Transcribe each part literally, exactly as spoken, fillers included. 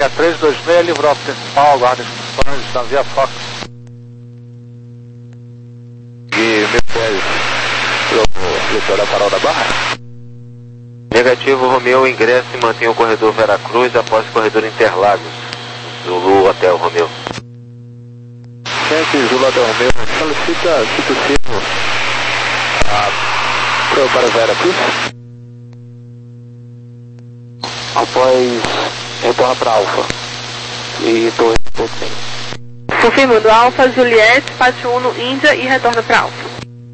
seis três dois seis, livrou a principal, guarda as funções, está via Fox. E mil pés pro litoral Farol da Barra? Negativo, Romeu, ingressa e mantém o corredor Veracruz após o corredor Interlagos. Zulu Hotel Romeu. Sente Zulu Hotel Romeu, solicita, se possível, a, pro, para Veracruz. Após retorna para Alfa e Torre Porto. Confirmando, Alfa, Juliette, Pátio Uno, Índia e retorna para Alfa.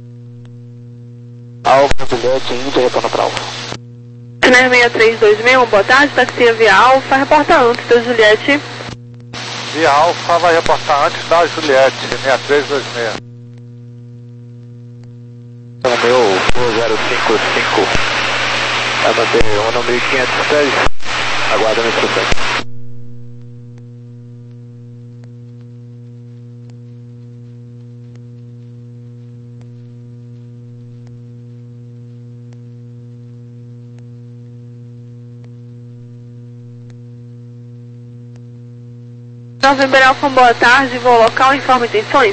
Alfa, Juliette, Índia e retorna para Alfa. seis três dois seis, boa tarde, taxia via Alfa, reporta antes da Juliette. Via Alfa vai reportar antes da Juliette, seis três dois seis. Romeu zero cinco cinco, vai manter o número mil quinhentos pés, aguarda a instrução. November Alfa, boa tarde, voo local, informa intenções.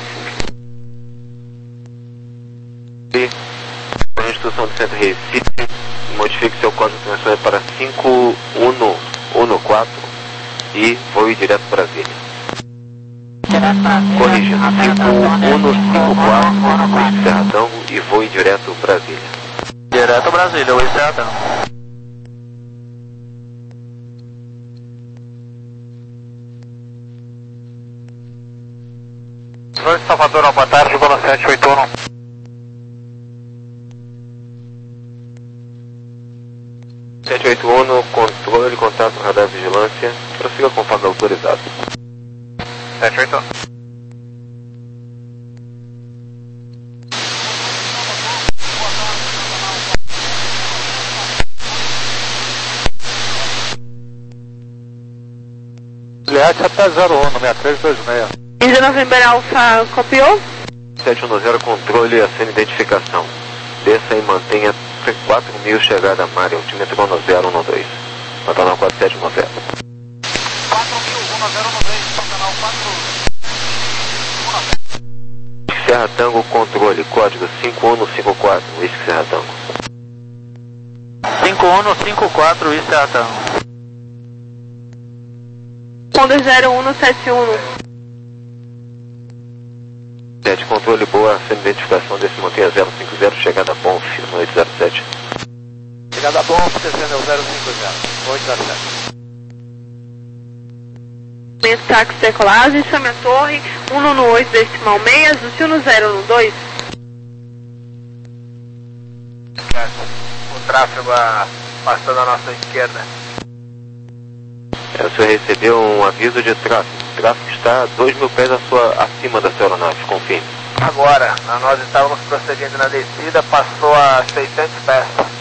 E, com a instrução do Centro Recife, modifique seu código de transferência para cinco um um um quatro e voe direto para Brasília. Corrigindo, cinco um cinco quatro, Whisky Serra Tango e voe direto para Brasília. Direto Brasília, Whisky Serra Tango. Salvador, boa tarde, bola sete oito um. sete oito um, controle, contato, radar, vigilância, prossiga conforme autorizado. sete oito um. Juliette até zero um, seis três dois seis. Índia November Alfa, copiou? sete um zero, controle, acena identificação. Desça e mantenha quatro mil chegada a Mário, altímetro zero um dois. Canal quatro sete um zero. quatro mil, zero um dois, canal quatro. Serra Tango, controle, código cinco um cinco quatro, Whisky Serra Tango. cinco um cinco quatro, Whisky Serra Tango. Ponto zero um sete um. sete, controle, boa, acena identificação desse mantenha zero cinco zero, chegada a Bonf, noite zero sete. Chegada a Bonf, descendo zero cinco zero, oito zero sete. Táxi decolagem, chame a torre, um um oito decimal seis, do Sino zero um dois. O tráfego passando a nossa esquerda. É, o senhor recebeu um aviso de tráfego. O tráfego está a dois mil pés a sua, acima da sua aeronave, confirme. Agora, nós estávamos prosseguindo na descida, passou a seiscentos pés.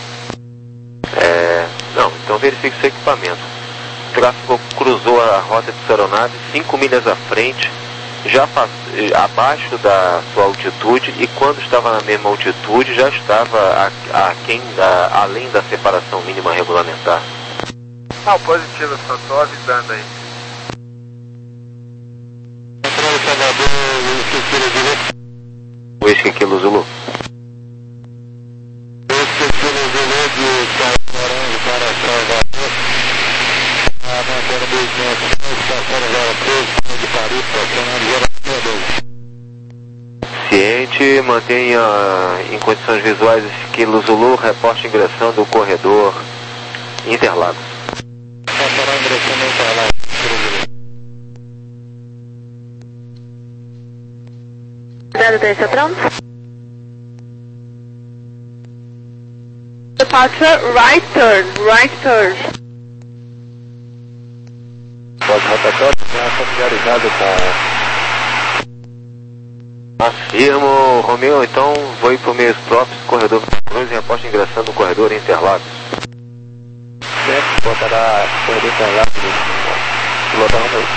É, não, então verifique seu equipamento. O tráfego cruzou a rota de sua aeronave cinco milhas à frente, já pass... abaixo da sua altitude, e quando estava na mesma altitude já estava a, a quem, a, além da separação mínima regulamentar. Não, positivo, só estou avisando aí. Controle Salvador, Whisky Kilo Zulu. Whisky Kilo Zulu. Whisky Kilo Zulu de Salvador para Salvador. A mantendo mil e quinhentos, estação zero três, de Paris, estacionando zero dois. Ciente, mantenha em condições visuais esse Kilo Zulu, reporte ingressando o corredor Interlagos. Passará ingressando o Interlagos. zero três Centrão. Departure, right turn, right turn. Pode rotatório, já familiarizado com... Afirmo, Romeu, então vou ir por meios próprios, corredor Cruz e reporte ingressando o corredor Interlagos. Sempre botará corredor Interlagos no local Romeu.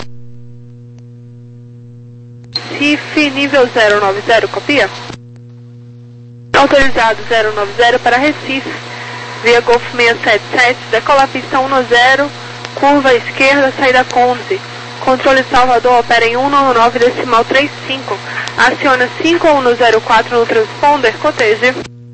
C I F nível zero nove zero, copia? Autorizado zero nove zero para Recife, via Golf seiscentos e setenta e sete, decola a pista um zero, Curva esquerda, saída onze. Controle Salvador, opera em cento e noventa e nove decimal trinta e cinco. Aciona cinco um zero quatro no transponder, coteje.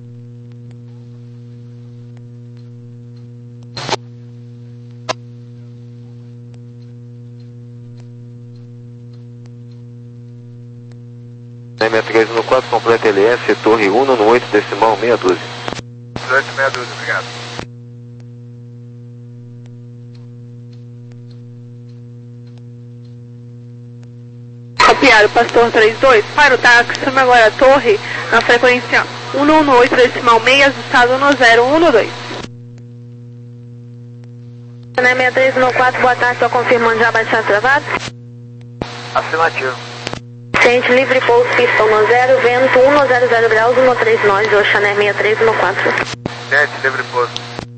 seis seis três um quatro, completa L S, torre cento e oito decimal meia dúzia. oito meia dúzia, obrigado. Copiado, Pastor trinta e dois, para o táxi, chame agora a torre na frequência cento e oito decimal meia, ajustado um zero um dois. seis três um quatro, boa tarde, estou confirmando já baixado travado. Afirmativo. Gente livre, pouso, pista um zero, vento cento graus, um três nós, Oxané seis três um quatro. Gente, livre pouso.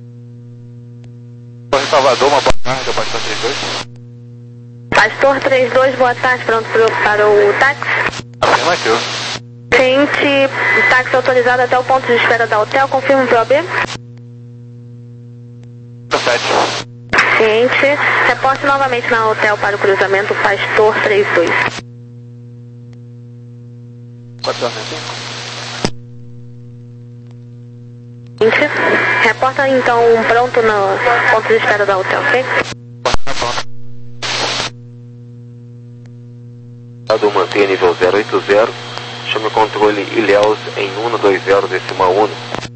Torre Salvador, uma boa tarde, Pastor trinta e dois. Pastor trinta e dois, boa tarde, pronto para o táxi. Afirmativo. Gente, táxi autorizado até o ponto de espera da hotel, confirma o P O B. sete. Gente, reporte novamente na hotel para o cruzamento Pastor trinta e dois. Gente, reporta então pronto no ponto de espera da hotel, ok? Do mantenha nível zero oito zero, chame o controle Ilhéus em cento e vinte decimal um.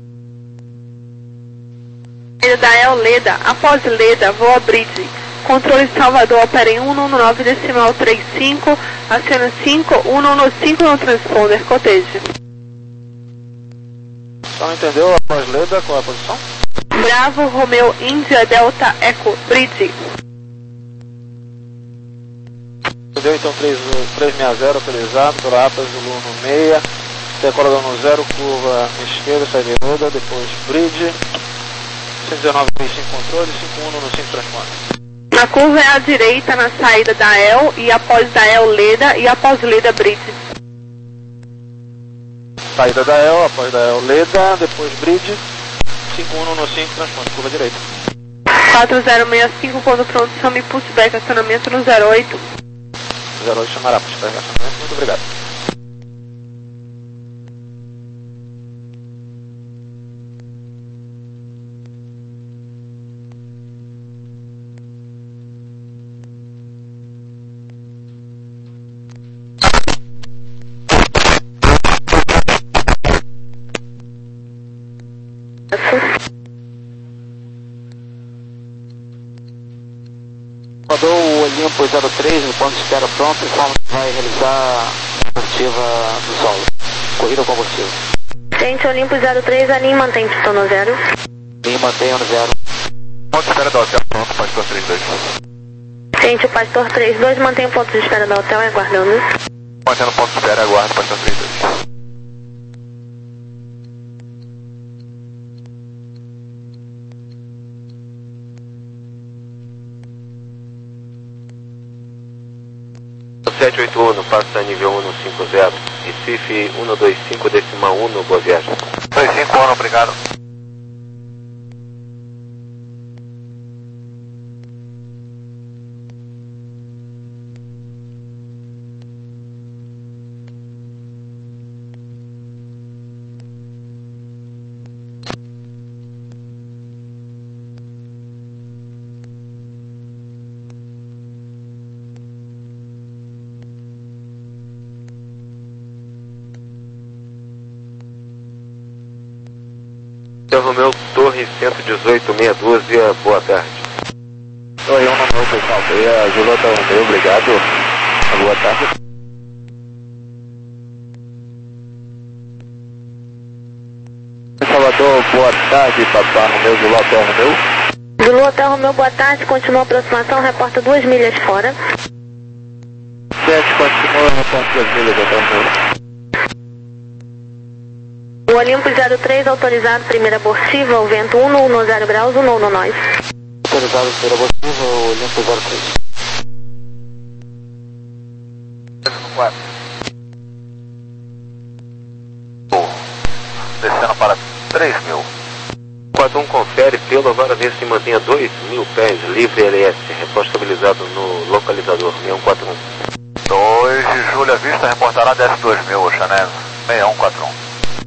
Da El Leda, após Leda, voa Bridge. Controle Salvador, opera em cento e nove decimal trinta e cinco, aciona cinco um cinco no transponder, coteje. Só não entendeu após Leda, qual é a posição? Bravo, Romeo, Índia, Delta, Eco, Bridge. Entendeu? Então três seis zero autorizado, pela A P A Zulu no meia, decorador no zero, curva esquerda, saída roda, depois bridge, cento e dezenove trinta e cinco controle, cinco um no cinco transponder. A curva é à direita na saída da El e após da El Leda e após Leda Bridge. Saída da El, após da El Leda, depois bridge, cinco um no cinco transponder, curva direita. quatro zero seis cinco, ponto pronto, chame pushback, acionamento no zero oito. zero oito chamará para o estacionamento, muito obrigado. Mandou o Olimpo zero três no ponto de espera pronto, informa que vai realizar a combustível do solo. Corrida combustível. Gente, Olimpo zero três, a linha mantém pistão no zero. Linha mantém no zero. Ponto de espera da hotel, pronto, Pastor trinta e dois. Gente, o Pastor trinta e dois mantém o ponto de espera da hotel, aguardando. Mantendo ponto de espera, aguardo, Pastor trinta e dois. sete oito um, passa nível cento e cinquenta, Recife cento e vinte e cinco decimal um, boa viagem. dois cinco um, obrigado. Romeu, Torre cento e dezoito, meia dúzia, boa tarde. Oi, um no pessoal, é a Julota Romeu, obrigado. Boa tarde. Salvador, boa tarde, Papá Romeu, Julota Romeu. Julota Romeu, boa tarde, continua a aproximação, reporta duas milhas fora. sete, continua, reporta duas milhas, Romeu. O Olimpo zero três autorizado, primeira abortiva, o vento cento e dez graus, um no nós. Autorizado, primeira abortiva, o Olimpo zero três. quatro. Descendo para três mil. quatro um confere pelo agora nesse se mantenha dois mil pés, livre L S, repórter estabilizado no localizador, seis um quatro um. dois de julho à vista, reportará desce dois mil, Oceanev, seis um quatro um.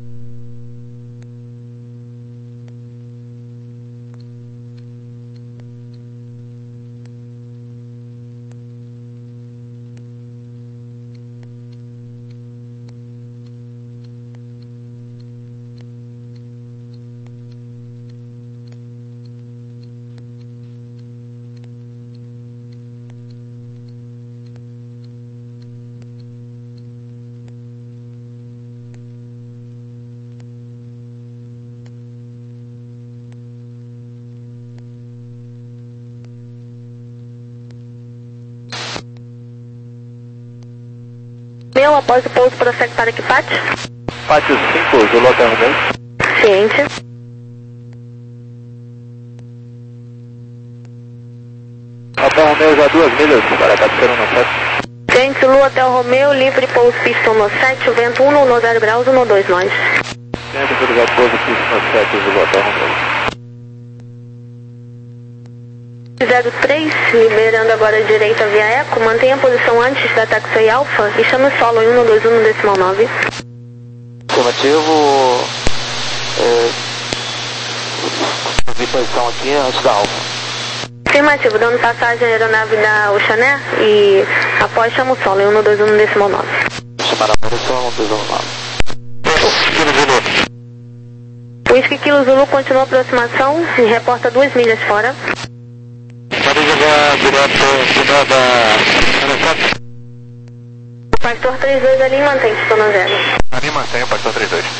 Meu, após o pouso, prossegue para que pátio? Pátio cinco, Zulu Hotel Romeu. Ciente. Hotel Romeu já duas milhas para Capitão no sete. Ciente, Zulu Hotel Romeu, livre pouso pistão no sete, vento um no zero graus, um dois nós. Ciente, obrigado, pouso pistão no sete, Zulu Hotel Romeu. zero três, liberando agora a direita via eco, mantenha a posição antes da taxi alfa e chame o solo em um dois um decimal nove. Afirmativo, é, vi posição aqui antes da alfa. Afirmativo, dando passagem à aeronave da Oceané e após chama o solo em um dois um decimal nove. Chamar a posição um dois um nove. Whisky Kilo Zulu continua a aproximação e reporta duas milhas fora. Pode jogar direto final da... Pastor trinta e dois ali, mantém pistão no zero. Ali mantém o Pastor trinta e dois.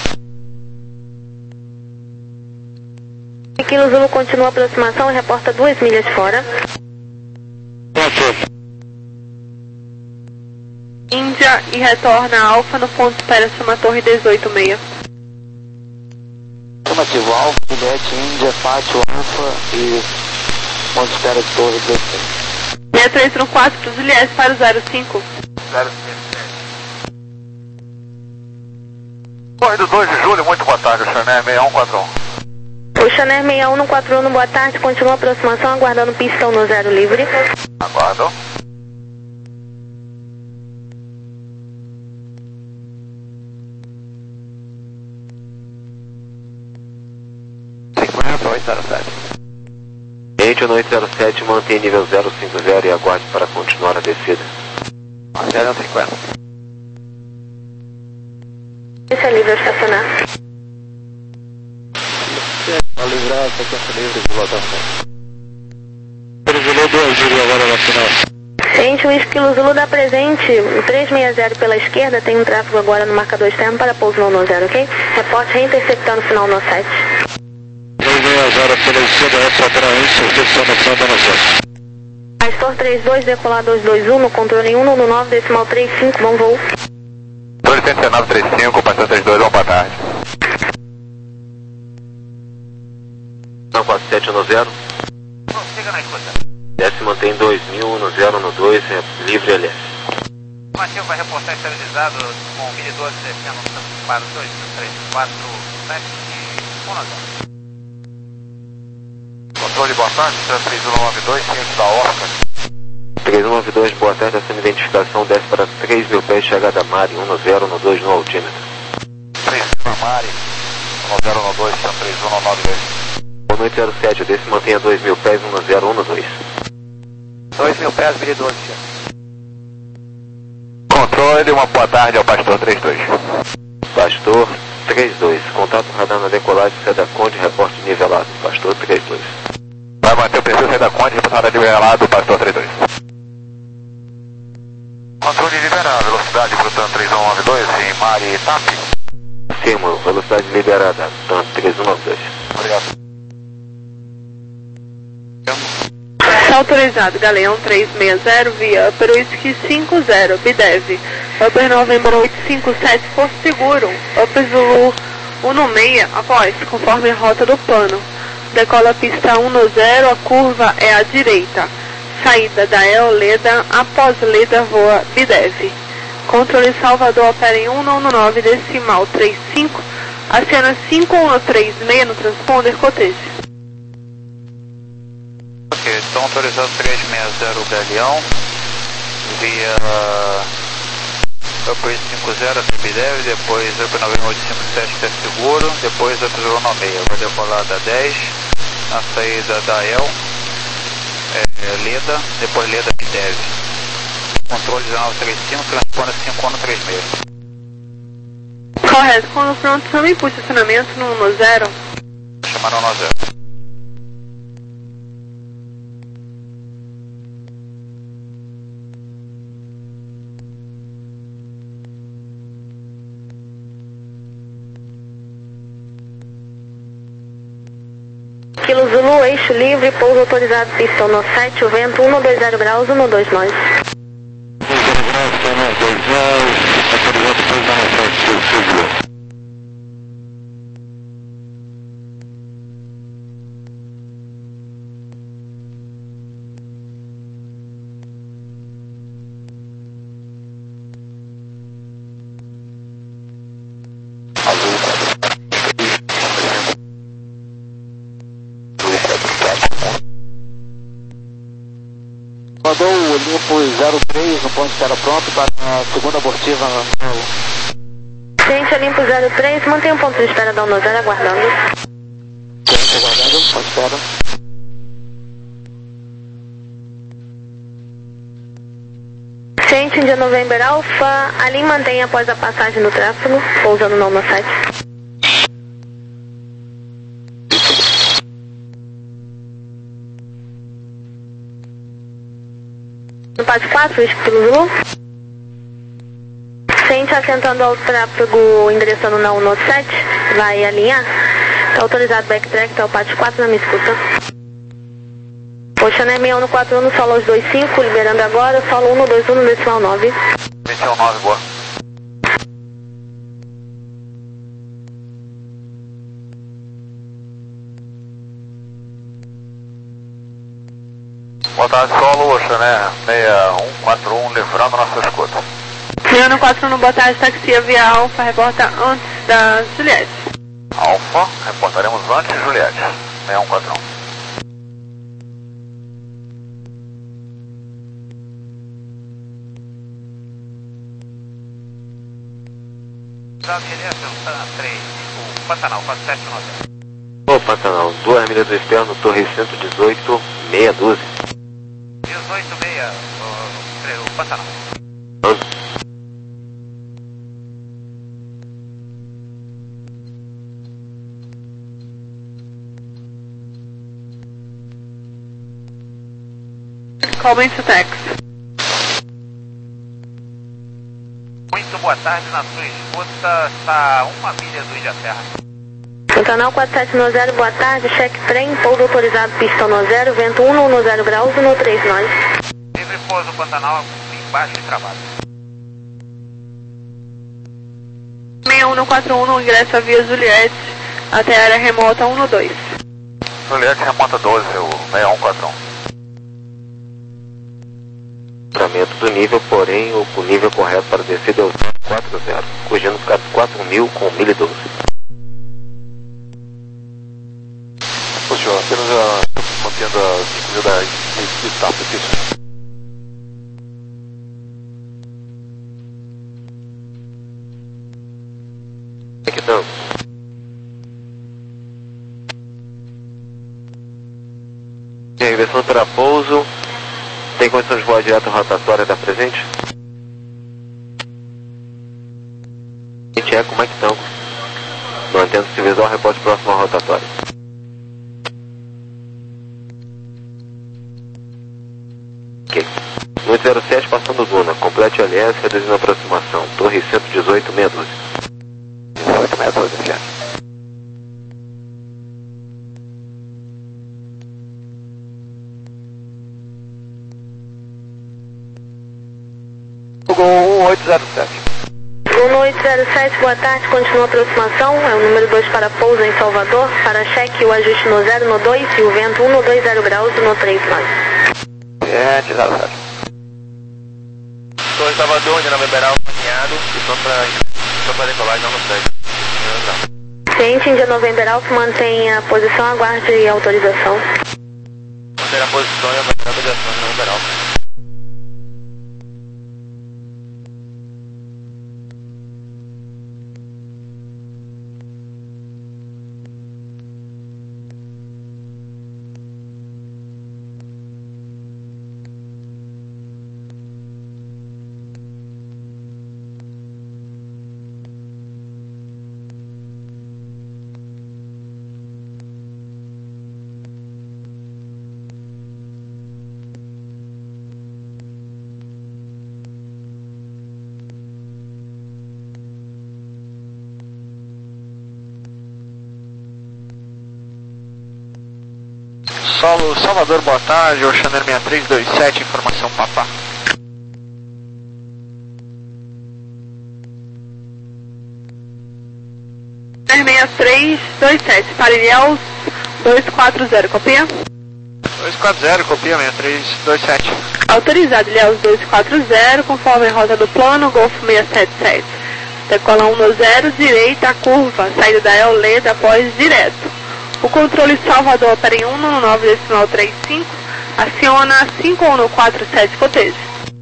Kilo Zulu continua a aproximação e reporta duas milhas fora. Índia e retorna a Alfa no ponto espera uma torre dezoito seis. Afirmativo, Alfa, Juliette, Índia, Pátio, Alfa e ponto de espera de torre dezesseis. seis três um quatro para os Juliette para o zero cinco. zero cinco. Torre do dois de julho, muito boa tarde, Oceané, seis um quatro um. O Chané seis um no quatro um, boa tarde, continua a aproximação, aguardando pistão no zero livre. Aguardo. cinquenta, oito zero sete. Gente, no oito zero sete, mantém nível zero cinco zero e aguarde para continuar a descida. zero cinquenta. Esse é livre a estacionar. Para livrar, sequência livre de volta. Zulu dois Zulu agora na final. Gente, o Whisky Zulu dá presente, o trezentos e sessenta pela esquerda, tem um tráfego agora no marcador externo para pouso no no zero, ok? Reporte reinterceptando o final no sete. trezentos e sessenta pela esquerda, reportando a interceptação no final da nossa. Pastor trinta e dois, decolar dois dois um, no controle em um no nove, decimal trinta e cinco, bom voo. dois um nove três cinco, Pastor trinta e dois, boa tarde. Não, quatro sete no zero. Prossiga na escuta. Desce mantém dois mil no zero no dois, é livre L S. O ativo vai reportar estabilizado com mil e doze descendo para dois três quatro sete e um zero. Controle, boa tarde, três um nove dois, ciente da Orca. três um nove dois, boa tarde, essa identificação desce para três mil pés, chegada a Mari, um no zero no dois no altímetro. três mil Mari, um zero no dois, três um nove dois. No oito zero sete, desse mantenha dois mil pés, um no zero, um no dois. dois mil pés, mil e doze. Controle, uma boa tarde ao Pastor trinta e dois. Pastor trinta e dois, contato radar na decolagem, Seda Conde, reporte nivelado. Pastor trinta e dois. Vai manter o perfil Seda Conde, reportada nivelado, Pastor trinta e dois. Controle liberado, velocidade Brutan três um nove dois em Mari e T A P. Afirmo, velocidade liberada, Tan três um nove dois. Obrigado. Está autorizado, Galeão trezentos e sessenta via Upper Whisky cinco zero, Bidev. Upper November oito cinco sete, Porto Seguro. Upper Zulu um no seis, após, conforme a rota do plano. Decola a pista um no zero, a curva é à direita. Saída da El Leda, após Leda voa Bidev. Controle Salvador opera em um no nove decimal trinta e cinco, Acena cinco um três seis no transponder, coteja. Ok, então autorizado três seis zero Galeão, via Upper cinco zero, Bidev, depois Upper nove oito cinco sete, que é seguro, depois Upper zero nove seis, vai decolar da dez, na saída da El, é, Leda, depois Leda Bidev. Controle dezenove trinta e cinco, transponder cinco um três seis. Correto, quando pronto, também puxa acionamento no, no zero. Chamaram no zero. Kilo Zulu, eixo livre, pouso autorizado, pistão no sete, o vento um dois zero graus, um dois nós. Mandou o limpo zero três no ponto de espera pronto para a segunda abortiva. Gente, Olimpo zero três, mantém o ponto de espera da um zero aguardando. Gente, aguardando, ponto de espera. Gente, India November Alpha, ali mantém após a passagem do tráfego, pousando no sete. No Paz quatro, Kilo Zulu. Gente, assentando ao tráfego, endereçando na um sete, vai alinhar. Está autorizado backtrack, está o P A T quatro na minha escuta. Poxa, né, seis um quatro um no solo dois cinco, liberando agora, solo um dois um no decimal nove. Decimal nove, boa. Boa tarde, solo, Oxané seis um quatro um, livrando nossa escuta. seis um quatro um, boa tarde, taxia via Alfa, reporta antes da Juliette. Alfa, reportaremos antes Juliette, seis um quatro um. Santana três, o Pantanal, quatro sete nove. Ô Pantanal, duas milhas do externo, torre cento e dezoito, meia dúzia. dezoito meia, o, o Pantanal. Calma to tax. Muito boa tarde, na sua escuta está a uma milha do Ilha Terra. Pantanal quatro sete nove zero, boa tarde, cheque trem, pouso autorizado, pistão no zero, vento um no zero graus, no três nós. Livre pouso Pantanal, embaixo de trabalho. seis um quatro um, ingressa via Juliette, até a área remota um dois. Juliette remota doze, o seis um quatro um. Livramento do nível, porém, o nível correto para descer é o quatro zero, corrigindo quatro mil com mil e doze. Ô senhor, apenas a, mantendo a cinco mil da Staff aqui. Aqui estamos. E a regressão para pouso. Tem condição de voar direto rotatória da presente? Gente, é como é que estão? Mantendo-se visual, reporte próximo à rotatória. Ok. No zero sete passando Duna, complete L S, reduzindo a aproximação. Torre cento e dezoito, meia dúzia. dezoito, meia dúzia, já. um oito zero sete. um oito zero sete, boa tarde, continua a aproximação, é o número dois para pouso em Salvador, para cheque o ajuste no zero, no dois e o vento um no dois zero graus, no três nós. É, zero sete. Torre Salvador, de Nova Liberal, alinhado, e só para decolagem não no segue. Ciente, Índia November Alpha, mantenha a posição, aguarde autorização. Manter a posição e aguardar a autorização de November Alpha. Solo Salvador, boa tarde, Oceaner seis três dois sete, informação Papá. seis três dois sete, para Ilhéus dois quatro zero, copia? dois quatro zero, copia seis três dois sete. Autorizado, Ilhéus dois quatro zero, conforme a rota do plano, Golfo seis sete sete. Decola um no zero, direita, curva, saída da Eoleda após direto. O controle Salvador opera em um no nove decimal trinta e cinco, aciona cinco um no quatro sete, cotejo.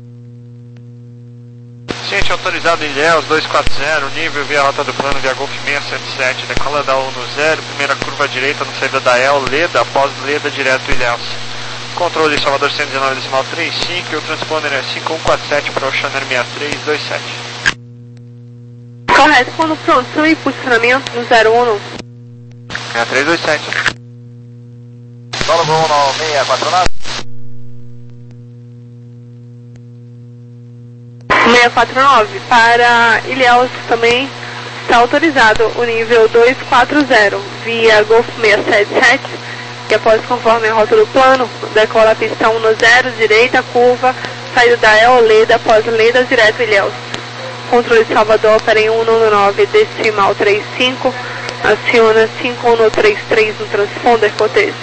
Ciente autorizado Ilhéus dois quatro zero, nível via rota do plano via Golf seis sete sete, decola da um no zero, primeira curva direita na saída da El, Leda, após Leda direto Ilhéus. Controle Salvador cento e dezenove decimal trinta e cinco e o transponder é cinco um quatro sete para Oceaner seis três dois sete. Correto, quando pronto e posicionamento no zero um. seis três dois sete. Solo Gol no seis quatro nove. seis quatro nove, para Ilhéus também está autorizado o nível dois quatro zero, via Golf seis sete sete, que após conforme a rota do plano, decola a pista um no zero, direita, curva, saída da El, Leda, após Leda, direto Ilhéus. Controle Salvador opera em um no nove decimal trinta e cinco, aciona cinco um no trinta e três no transponder, cotejo.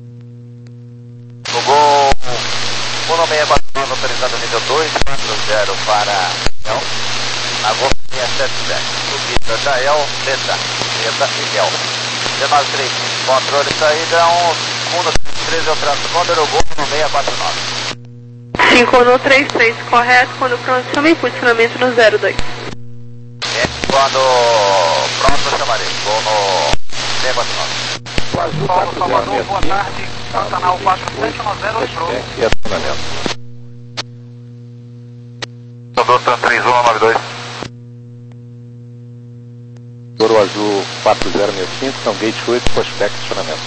O Gol um no seis quatro nove, autorizado nível dois quatro zero para El, na Golf seis sete sete, subida da El, Leda, Leda e El. dezenove três, controle saída um segundo trinta e três, é o transponder, o Gol no seis quatro nove. cinco no trinta e três, correto, quando pronto, chame posicionamento no zero dois. Quando pronto, eu chamarei. Vou no seis quatro nove. Paulo Salvador, boa tarde. Canal quatro sete um zero, entrou. E acionamento. Salvador, três um nove dois. Ouro Azul quatro zero seis cinco, então gate oito, prospect, acionamento.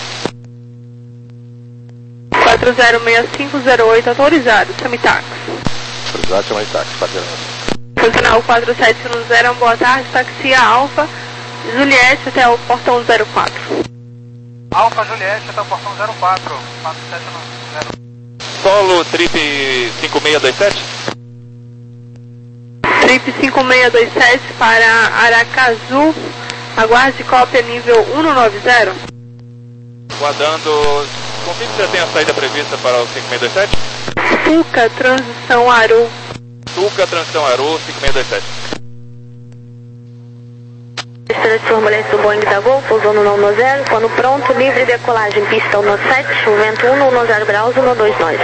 quatro zero seis cinco zero oito, autorizado, Samitax. Autorizado, chama de táxi, quatro zero seis cinco. Canal quatro sete um zero, boa tarde, taxia Alfa, Juliette até o portão zero quatro. Alfa Juliette até o portão zero quatro, quatro sete um zero. Solo Trip cinco seis dois sete. Trip cinco seis dois sete para Aracaju, aguarde cópia nível um no nove zero. Guardando. Confirme se já tem a saída prevista para o cinco seis dois sete? Tuca, transição Aru. Tuca, transição Aru, cinco seis dois sete. Estrela de turbulência do Boeing da Gol, pousou no nove zero, quando pronto, livre decolagem, pista um no sete, o vento um no zero graus, um no dois nove.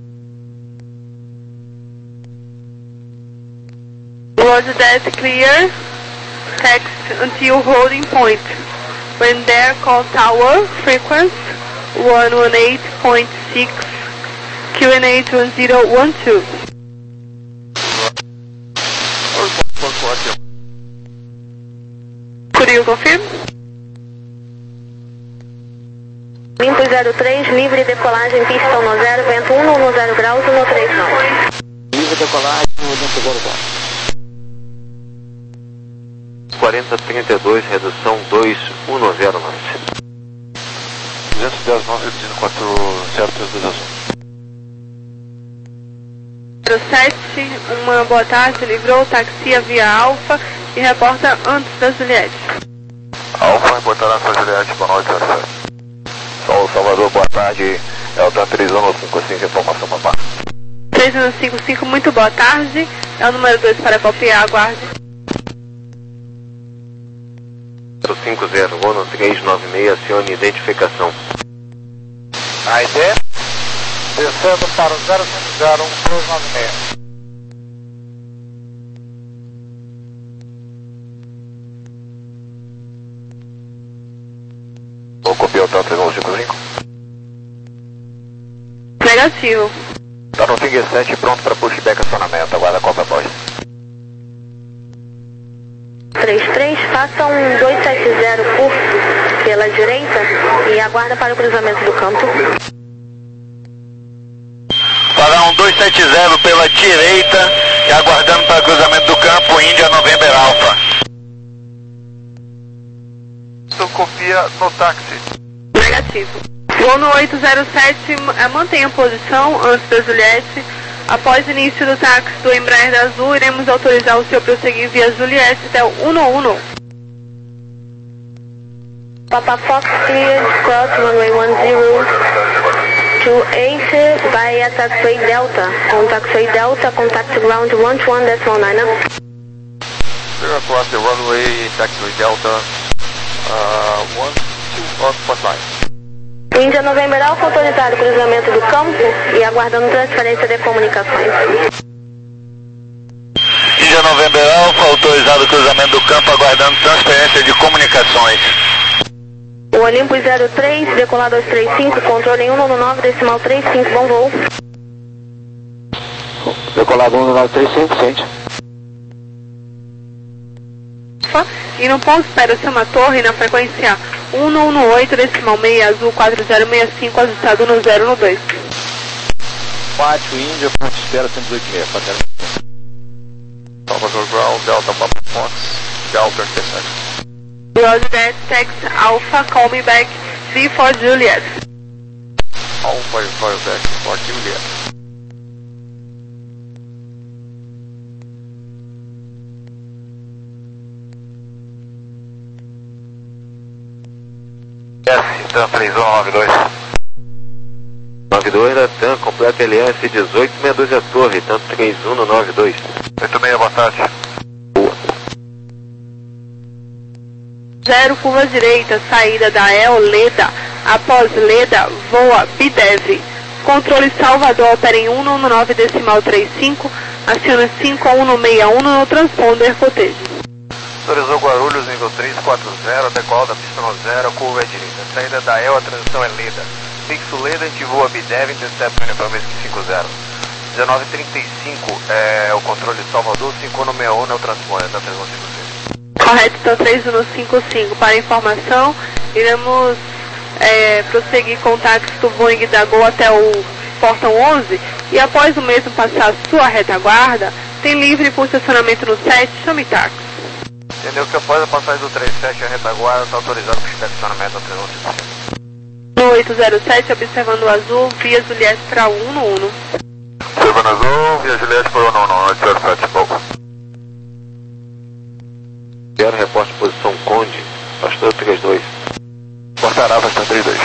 Roger that, clear, text until holding point. When there, call tower, frequency one one eight point six, Q N eight one zero one two. Could you confirm? Limpo zero três, livre decolagem, pista um no zero, vento um no zero graus, um no três nove. Livre decolagem, limpo zero zero. quarenta trinta e dois, redução dois um zero nove. duzentos e dez, nove, reduzindo quatro zero três dois azul. zero sete, uma boa tarde, livrou taxia via Alfa e reporta antes da Juliette. Alfa, reportará para Juliette, boa noite, zero sete. Sol Salvador, boa tarde. Elta três um cinco cinco, informação papá. três um cinco cinco, muito boa tarde. É o número dois para copiar, aguarde. cinco zero, Ono três nove seis, acione identificação. A I D, descendo para o zero cinco zero um três nove seis. Vou copiar o T A três nove cinco cinco. Negativo. Tá no Finger sete, pronto para pushback acionamento, aguarda a Copa Boys. três três, faça um dois sete zero curso pela direita e aguarda para o cruzamento do campo. Fará um dois sete zero pela direita e aguardando para o cruzamento do campo, Índia November Alpha. Isso copia no táxi. Negativo. Voo no oito zero sete, mantenha a posição antes da Juliette. Após o início do táxi do Embraer da Azul, iremos autorizar o senhor prosseguir via Juliette até o um um. Papa Fox cleared cross runway one zero to eight via taxiway Delta. On taxiway Delta, contact ground one two one point nine. Clear across the runway, taxiway Delta, uh, one two point nine. Índia November Alpha autorizado o cruzamento do campo e aguardando transferência de comunicações. Índia November Alpha autorizado o cruzamento do campo, aguardando transferência de comunicações. O Olympus zero três, decolar dois três cinco, controle um nove nove, decimal três cinco, bom voo. Decolar um nove três cinco, sente. E no ponto espera uma torre na frequência um um oito, decimal seis, azul quatro zero seis cinco, ajustado no zero no dois. quatro Índia, ponto espera cento e dezoito e meio. Salvador Ground, Delta Papa Fox, Delta intersection. Roger that, text Alpha, call me back, V for Juliet. Alpha, call back for Juliet. S, TAM três um nove dois. nove dois da TAM, completa L S dezoito sessenta e dois a torre, tanto três um no nove dois. oito seis, boa tarde. Zero, curva direita, saída da E O Leda. Após Leda, voa Bidev. Controle Salvador, opera em um nove decimal três cinco, aciona cinco um seis um no transponder cotejo. Autorizou Guarulhos, nível três quatro zero, decola da pista no zero, curva à direita. Saída da E O, a transição é Leda. Fixo Leda, a gente voa Bidev, intercept uniforme cinco zero. dezenove trinta e cinco é o controle de Salvador, cinco um seis um é o transponder da três um cinco cinco. Correto, então três um cinco cinco. Para informação, iremos é, prosseguir com o táxi do Boeing da Gol até o portão onze e após o mesmo passar a sua retaguarda, tem livre por estacionamento no sete, chame táxi. Entendeu que após a passagem do trinta e sete, a retaguarda está autorizado para o estacionamento da três um cinco cinco. No oito zero sete, observando o azul, via Juliette para o um um. Observando azul, via Juliette para o um um, oito zero sete, pouco. Quero reporte posição Conde, pastor três dois. Portará, pastor três dois.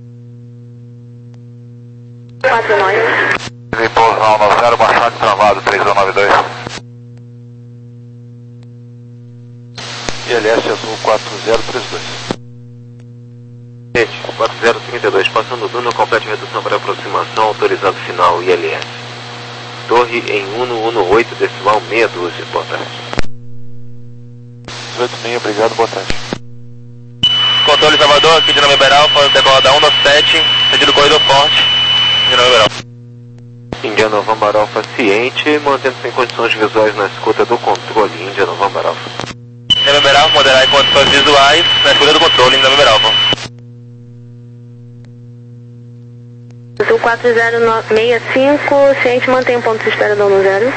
quatro nove. Pouso nove zero, bastante travado, três um nove dois. E L S azul quatro zero três dois. Gente, quatro zero trinta e dois, passando Duna, complete redução para aproximação, autorizado final I L S. Torre em um um oito, decimal seis um dois, boa tarde. dezoito seis, obrigado, boa tarde. Controle Salvador, aqui de November Alpha, decola da um nove sete, sentido corredor forte, de November Alpha. Índia November Alpha ciente, mantendo-se em condições visuais na escuta do controle, Índia November Alpha. November Alpha, moderar em condições visuais na escuta do controle, em November Alpha. Azul quatro zero seis cinco, ciente, mantém o ponto de espera do um zero.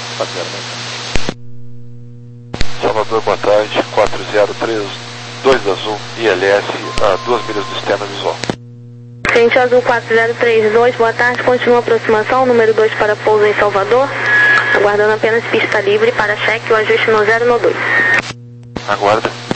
Salvador, boa tarde, quatro zero três dois azul, I L S, a duas milhas do externo visual. Ciente azul quatro zero três dois, boa tarde, continua a aproximação, número dois para pouso em Salvador, aguardando apenas pista livre para cheque o ajuste no zero no dois. Aguarda.